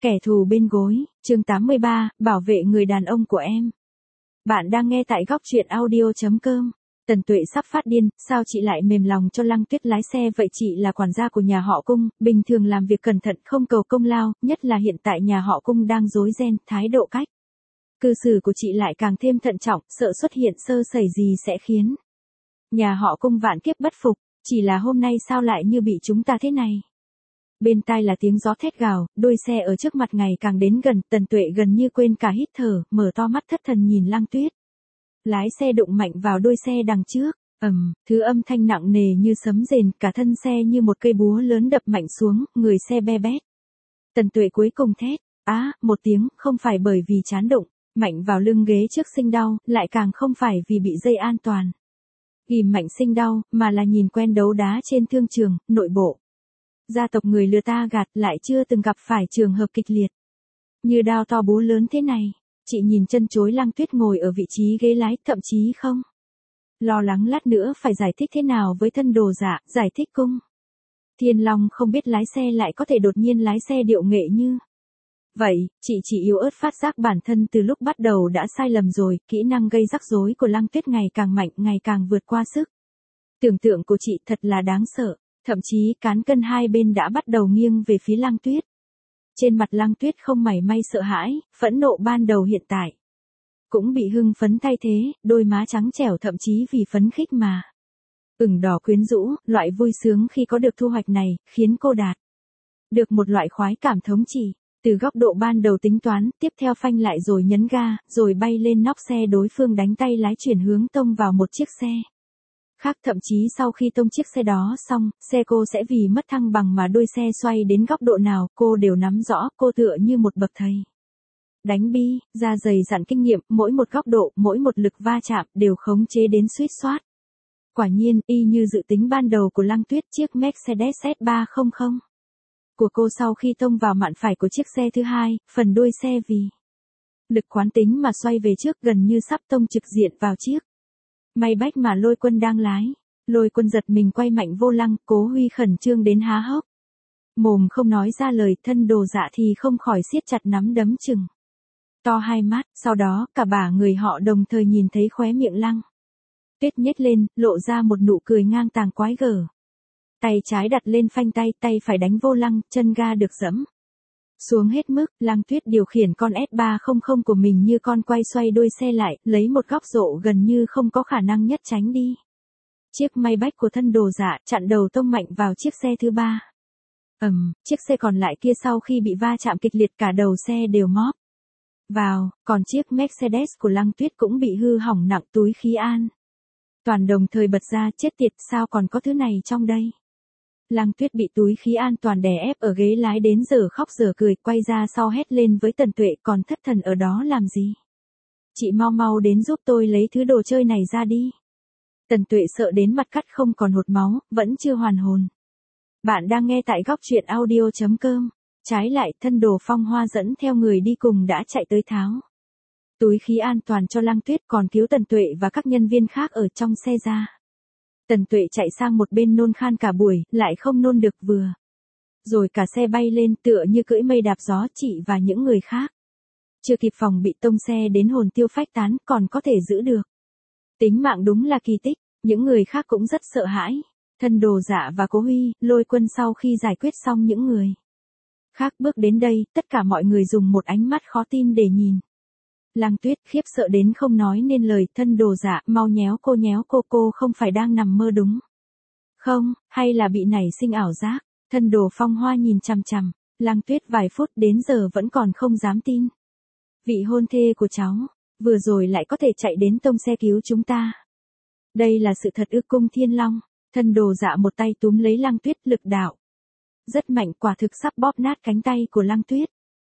Kẻ thù bên gối, chương 83, bảo vệ người đàn ông của em. Bạn đang nghe tại góc truyện audio.com. Tần Tuệ sắp phát điên, sao chị lại mềm lòng cho Lăng Tuyết lái xe vậy? Chị là quản gia của nhà họ Cung, bình thường làm việc cẩn thận không cầu công lao, nhất là hiện tại nhà họ Cung đang rối ren, thái độ cách cư xử của chị lại càng thêm thận trọng, sợ xuất hiện sơ sẩy gì sẽ khiến nhà họ Cung vạn kiếp bất phục, chỉ là hôm nay sao lại như bị chúng ta thế này. Bên tai là tiếng gió thét gào, đôi xe ở trước mặt ngày càng đến gần, Tần Tuệ gần như quên cả hít thở, mở to mắt thất thần nhìn Lăng Tuyết. Lái xe đụng mạnh vào đôi xe đằng trước, thứ âm thanh nặng nề như sấm rền, cả thân xe như một cây búa lớn đập mạnh xuống, người xe be bét. Tần Tuệ cuối cùng thét, một tiếng, không phải bởi vì chán đụng mạnh vào lưng ghế trước sinh đau, lại càng không phải vì bị dây an toàn ghìm mạnh sinh đau, mà là nhìn quen đấu đá trên thương trường, nội bộ. Gia tộc người lừa ta gạt, lại chưa từng gặp phải trường hợp kịch liệt như đao to búa lớn thế này. Chị nhìn chân chối Lăng Tuyết ngồi ở vị trí ghế lái, thậm chí không lo lắng lát nữa phải giải thích thế nào với thân đồ dạ, giải thích Cung Thiên Long không biết lái xe lại có thể đột nhiên lái xe điệu nghệ như vậy. Chị chỉ yếu ớt phát giác bản thân từ lúc bắt đầu đã sai lầm rồi, kỹ năng gây rắc rối của Lăng Tuyết ngày càng mạnh, ngày càng vượt qua sức tưởng tượng của chị, thật là đáng sợ. Thậm chí cán cân hai bên đã bắt đầu nghiêng về phía Lăng Tuyết. Trên mặt Lăng Tuyết không mảy may sợ hãi, phẫn nộ ban đầu hiện tại cũng bị hưng phấn thay thế, đôi má trắng trẻo thậm chí vì phấn khích mà ửng đỏ quyến rũ. Loại vui sướng khi có được thu hoạch này khiến cô đạt được một loại khoái cảm thống trị. Từ góc độ ban đầu tính toán, tiếp theo phanh lại rồi nhấn ga, rồi bay lên nóc xe đối phương, đánh tay lái chuyển hướng tông vào một chiếc xe khác. Thậm chí sau khi tông chiếc xe đó xong, xe cô sẽ vì mất thăng bằng mà đôi xe xoay đến góc độ nào, cô đều nắm rõ. Cô tựa như một bậc thầy đánh bi, da dày dặn kinh nghiệm, mỗi một góc độ, mỗi một lực va chạm đều khống chế đến suýt soát. Quả nhiên, y như dự tính ban đầu của Lăng Tuyết, chiếc Mercedes S300 của cô sau khi tông vào mạn phải của chiếc xe thứ hai, phần đuôi xe vì lực quán tính mà xoay về trước, gần như sắp tông trực diện vào chiếc may bách mà Lôi Quân đang lái. Lôi Quân giật mình quay mạnh vô lăng, Cố Huy khẩn trương đến há hốc mồm không nói ra lời, thân đồ dạ thì không khỏi siết chặt nắm đấm chừng to hai mắt. Sau đó cả ba người họ đồng thời nhìn thấy khóe miệng Lăng Tuyết nhếch lên, lộ ra một nụ cười ngang tàng quái gở. Tay trái đặt lên phanh tay, tay phải đánh vô lăng, chân ga được giẫm xuống hết mức. Lăng Tuyết điều khiển con S300 của mình như con quay, xoay đuôi xe lại, lấy một góc độ gần như không có khả năng nhất tránh đi chiếc may bách của thân đồ dạ, chặn đầu tông mạnh vào chiếc xe thứ ba. Chiếc xe còn lại kia sau khi bị va chạm kịch liệt, cả đầu xe đều móp vào, còn chiếc Mercedes của Lăng Tuyết cũng bị hư hỏng nặng, túi khí an toàn đồng thời bật ra. Chết tiệt, sao còn có thứ này trong đây. Lăng Tuyết bị túi khí an toàn đè ép ở ghế lái đến giờ khóc giờ cười, quay ra sau hét lên với Tần Tuệ, còn thất thần ở đó làm gì? Chị mau mau đến giúp tôi lấy thứ đồ chơi này ra đi. Tần Tuệ sợ đến mặt cắt không còn hột máu, vẫn chưa hoàn hồn. Bạn đang nghe tại góc truyện audio.com. Trái lại, thân đồ Phong Hoa dẫn theo người đi cùng đã chạy tới tháo túi khí an toàn cho Lăng Tuyết, còn cứu Tần Tuệ và các nhân viên khác ở trong xe ra. Tần Tuệ chạy sang một bên nôn khan cả buổi, lại không nôn được, vừa rồi cả xe bay lên tựa như cưỡi mây đạp gió. Chị và những người khác chưa kịp phòng bị tông xe đến hồn tiêu phách tán, còn có thể giữ được tính mạng, đúng là kỳ tích. Những người khác cũng rất sợ hãi. Thân đồ dạ và Cố Huy, Lôi Quân sau khi giải quyết xong những người khác bước đến đây, tất cả mọi người dùng một ánh mắt khó tin để nhìn Lăng Tuyết, khiếp sợ đến không nói nên lời. Thân đồ dạ, mau nhéo cô không phải đang nằm mơ đúng không, hay là bị nảy sinh ảo giác. Thân đồ Phong Hoa nhìn chằm chằm Lăng Tuyết vài phút, đến giờ vẫn còn không dám tin. Vị hôn thê của cháu vừa rồi lại có thể chạy đến tông xe cứu chúng ta. Đây là sự thật ư? Cung Thiên Long. Thân đồ dạ một tay túm lấy Lăng Tuyết, lực đạo rất mạnh, quả thực sắp bóp nát cánh tay của Lăng Tuyết.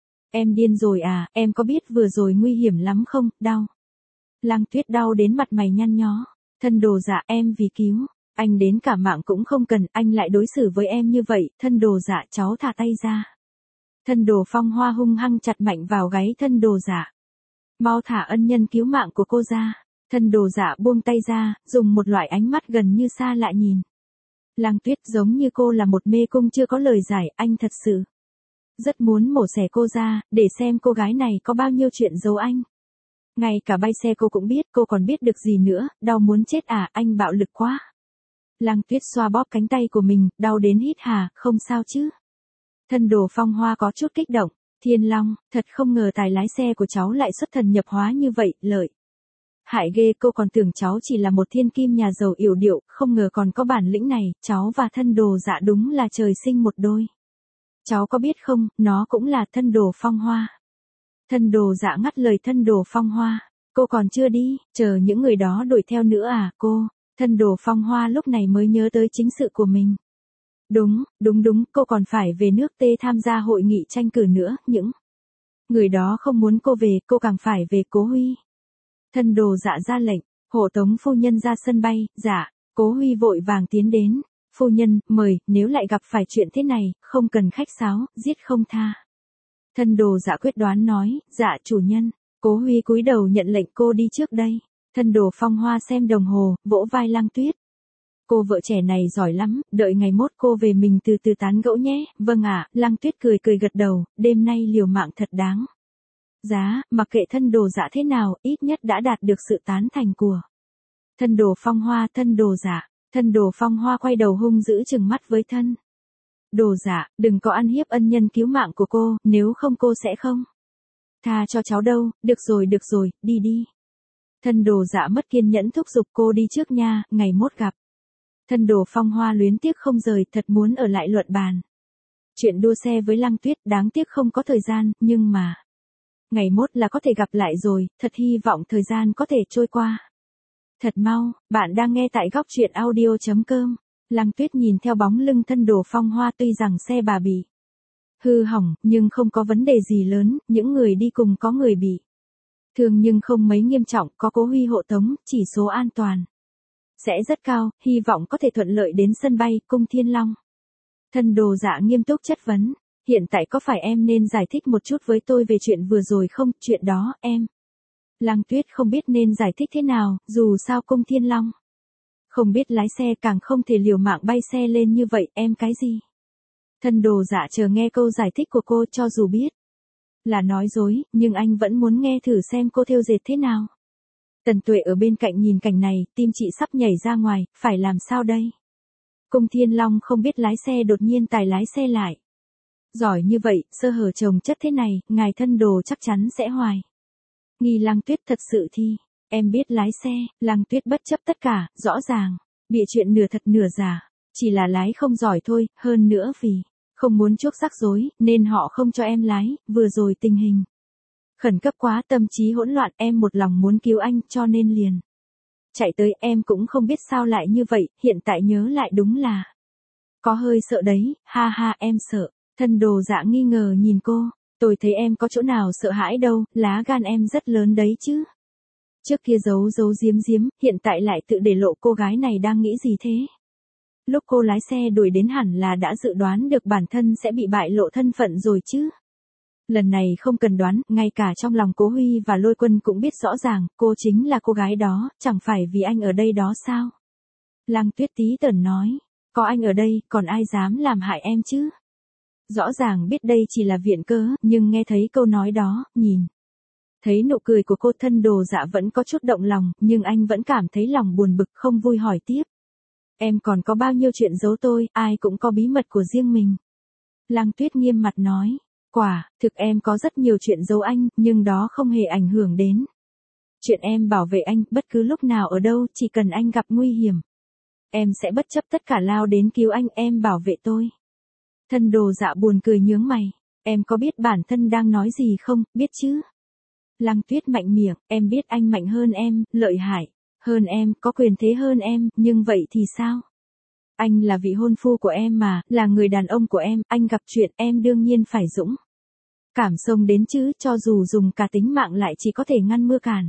Em điên rồi à, em có biết vừa rồi nguy hiểm lắm không, đau. Lăng Tuyết đau đến mặt mày nhăn nhó. Thân đồ dạ, em vì cứu anh đến cả mạng cũng không cần, anh lại đối xử với em như vậy. Thân đồ dạ, cháu thả tay ra. Thân đồ Phong Hoa hung hăng chặt mạnh vào gáy thân đồ dạ. Mau thả ân nhân cứu mạng của cô ra. Thân đồ dạ buông tay ra, dùng một loại ánh mắt gần như xa lạ nhìn Lăng Tuyết, giống như cô là một mê cung chưa có lời giải. Anh thật sự Rất muốn mổ xẻ cô ra, để xem cô gái này có bao nhiêu chuyện giấu anh. Ngay cả bay xe cô cũng biết, cô còn biết được gì nữa, đau muốn chết à, anh bạo lực quá. Lăng Tuyết xoa bóp cánh tay của mình, đau đến hít hà, không sao chứ. Thân Đồ Phong Hoa có chút kích động, Thiên Long, thật không ngờ tài lái xe của cháu lại xuất thần nhập hóa như vậy, lợi. Hại ghê, cô còn tưởng cháu chỉ là một thiên kim nhà giàu yểu điệu, không ngờ còn có bản lĩnh này, cháu và Thân Đồ Dạ đúng là trời sinh một đôi. Cháu có biết không, nó cũng là Thân Đồ Phong Hoa. Thân Đồ Dạ ngắt lời Thân Đồ Phong Hoa, cô còn chưa đi, chờ những người đó đuổi theo nữa à, cô. Thân Đồ Phong Hoa lúc này mới nhớ tới chính sự của mình. Đúng, cô còn phải về nước T tham gia hội nghị tranh cử nữa, những người đó không muốn cô về, cô càng phải về. Cố Huy. Thân Đồ Dạ ra lệnh, hộ tống phu nhân ra sân bay. Dạ. Cố Huy vội vàng tiến đến, phu nhân, mời, nếu lại gặp phải chuyện thế này, không cần khách sáo, giết không tha. Thân Đồ Dạ quyết đoán nói, dạ chủ nhân. Cố Huy cúi đầu nhận lệnh, cô đi trước đây. Thân Đồ Phong Hoa xem đồng hồ, vỗ vai Lăng Tuyết. Cô vợ trẻ này giỏi lắm, đợi ngày mốt cô về mình từ từ tán gẫu nhé. Vâng ạ, Lăng Tuyết cười gật đầu, đêm nay liều mạng thật đáng giá, mặc kệ Thân Đồ Dạ thế nào, ít nhất đã đạt được sự tán thành của Thân Đồ Phong Hoa. Thân Đồ Dạ. Thân Đồ Phong Hoa quay đầu hung dữ trừng mắt với Thân Đồ Dạ, đừng có ăn hiếp ân nhân cứu mạng của cô, nếu không cô sẽ không tha cho cháu đâu. Được rồi, đi. Thân Đồ Dạ mất kiên nhẫn thúc giục, cô đi trước nha, ngày mốt gặp. Thân Đồ Phong Hoa luyến tiếc không rời, thật muốn ở lại luận bàn chuyện đua xe với Lăng Tuyết, đáng tiếc không có thời gian, nhưng mà ngày mốt là có thể gặp lại rồi, thật hy vọng thời gian có thể trôi qua thật mau. Bạn đang nghe tại góc truyện audio.com. Lăng Tuyết nhìn theo bóng lưng Thân Đồ Phong Hoa, tuy rằng xe bà bị hư hỏng, nhưng không có vấn đề gì lớn, những người đi cùng có người bị thương nhưng không mấy nghiêm trọng, có Cố Huy hộ tống, chỉ số an toàn sẽ rất cao, hy vọng có thể thuận lợi đến sân bay, cung Thiên Long. Thân Đồ Dạ nghiêm túc chất vấn, hiện tại có phải em nên giải thích một chút với tôi về chuyện vừa rồi không, chuyện đó, em. Lăng Tuyết không biết nên giải thích thế nào, dù sao cung Thiên Long không biết lái xe, càng không thể liều mạng bay xe lên như vậy, em cái gì. Thân Đồ Dạ chờ nghe câu giải thích của cô, cho dù biết là nói dối, nhưng anh vẫn muốn nghe thử xem cô thêu dệt thế nào. Tần Tuệ ở bên cạnh nhìn cảnh này, tim chị sắp nhảy ra ngoài, phải làm sao đây? Cung Thiên Long không biết lái xe, đột nhiên tài lái xe lại giỏi như vậy, sơ hở chồng chất thế này, ngài Thân Đồ chắc chắn sẽ hoài nghi. Lăng Tuyết thật sự thì, em biết lái xe. Lăng Tuyết bất chấp tất cả, rõ ràng bịa chuyện nửa thật nửa giả, chỉ là lái không giỏi thôi, hơn nữa vì không muốn chuốc rắc rối, nên họ không cho em lái, vừa rồi tình hình khẩn cấp quá, tâm trí hỗn loạn, em một lòng muốn cứu anh, cho nên liền chạy tới, em cũng không biết sao lại như vậy, hiện tại nhớ lại đúng là có hơi sợ đấy, ha ha, em sợ. Thân Đồ Dạ nghi ngờ nhìn cô, tôi thấy em có chỗ nào sợ hãi đâu, lá gan em rất lớn đấy chứ. Trước kia giấu giếm, hiện tại lại tự để lộ, cô gái này đang nghĩ gì thế? Lúc cô lái xe đuổi đến hẳn là đã dự đoán được bản thân sẽ bị bại lộ thân phận rồi chứ. Lần này không cần đoán, ngay cả trong lòng Cố Huy và Lôi Quân cũng biết rõ ràng, cô chính là cô gái đó, chẳng phải vì anh ở đây đó sao? Lăng Tuyết tí tởn nói, có anh ở đây, còn ai dám làm hại em chứ? Rõ ràng biết đây chỉ là viện cớ, nhưng nghe thấy câu nói đó, nhìn thấy nụ cười của cô, Thân Đồ Dạ vẫn có chút động lòng, nhưng anh vẫn cảm thấy lòng buồn bực, không vui hỏi tiếp. Em còn có bao nhiêu chuyện giấu tôi, ai cũng có bí mật của riêng mình. Lăng Tuyết nghiêm mặt nói, quả thực em có rất nhiều chuyện giấu anh, nhưng đó không hề ảnh hưởng đến chuyện em bảo vệ anh, bất cứ lúc nào ở đâu, chỉ cần anh gặp nguy hiểm, em sẽ bất chấp tất cả lao đến cứu anh, em bảo vệ tôi. Thân Đồ Dạ buồn cười nhướng mày, em có biết bản thân đang nói gì không, biết chứ? Lăng Tuyết mạnh miệng, em biết anh mạnh hơn em, lợi hại hơn em, có quyền thế hơn em, nhưng vậy thì sao? Anh là vị hôn phu của em mà, là người đàn ông của em, anh gặp chuyện em đương nhiên phải dũng cảm xông đến chứ, cho dù dùng cả tính mạng lại chỉ có thể ngăn mưa cản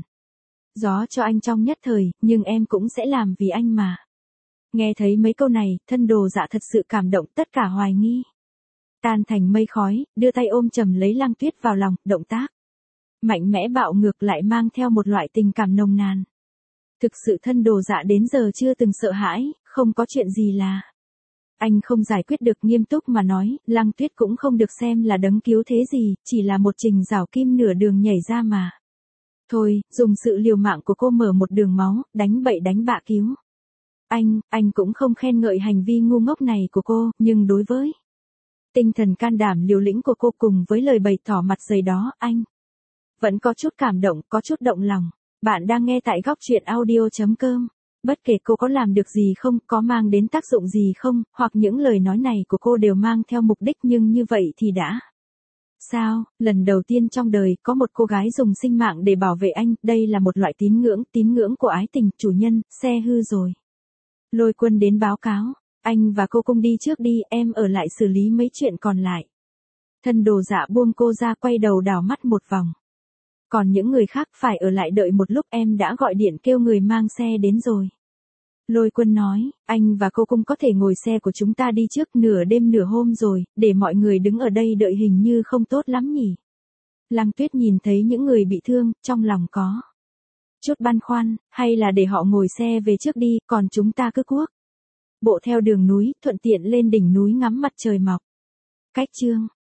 gió cho anh trong nhất thời, nhưng em cũng sẽ làm vì anh mà. Nghe thấy mấy câu này, Thân Đồ Dạ thật sự cảm động, tất cả hoài nghi tan thành mây khói, đưa tay ôm chầm lấy Lăng Tuyết vào lòng, động tác mạnh mẽ bạo ngược lại mang theo một loại tình cảm nồng nàn. Thực sự Thân Đồ Dạ đến giờ chưa từng sợ hãi, không có chuyện gì là Anh không giải quyết được, nghiêm túc mà nói, Lăng Tuyết cũng không được xem là đấng cứu thế gì, chỉ là một trình rào kim nửa đường nhảy ra mà. Thôi, dùng sự liều mạng của cô mở một đường máu, đánh bậy đánh bạ cứu. Anh cũng không khen ngợi hành vi ngu ngốc này của cô, nhưng đối với tinh thần can đảm liều lĩnh của cô cùng với lời bày tỏ mặt dày đó, anh vẫn có chút cảm động, có chút động lòng. Bạn đang nghe tại góc truyện audio.com. Bất kể cô có làm được gì không, có mang đến tác dụng gì không, hoặc những lời nói này của cô đều mang theo mục đích, nhưng như vậy thì đã. Sao, lần đầu tiên trong đời có một cô gái dùng sinh mạng để bảo vệ anh, đây là một loại tín ngưỡng của ái tình. Chủ nhân, xe hư rồi. Lôi Quân đến báo cáo, anh và cô cùng đi trước đi, em ở lại xử lý mấy chuyện còn lại. Thân Đồ Dạ buông cô ra, quay đầu đảo mắt một vòng. Còn những người khác phải ở lại đợi một lúc, em đã gọi điện kêu người mang xe đến rồi. Lôi Quân nói, anh và cô cũng có thể ngồi xe của chúng ta đi trước, nửa đêm nửa hôm rồi, để mọi người đứng ở đây đợi hình như không tốt lắm nhỉ. Lăng Tuyết nhìn thấy những người bị thương, trong lòng có chút băn khoăn, hay là để họ ngồi xe về trước đi, còn chúng ta cứ cuốc bộ theo đường núi, thuận tiện lên đỉnh núi ngắm mặt trời mọc. Cách chương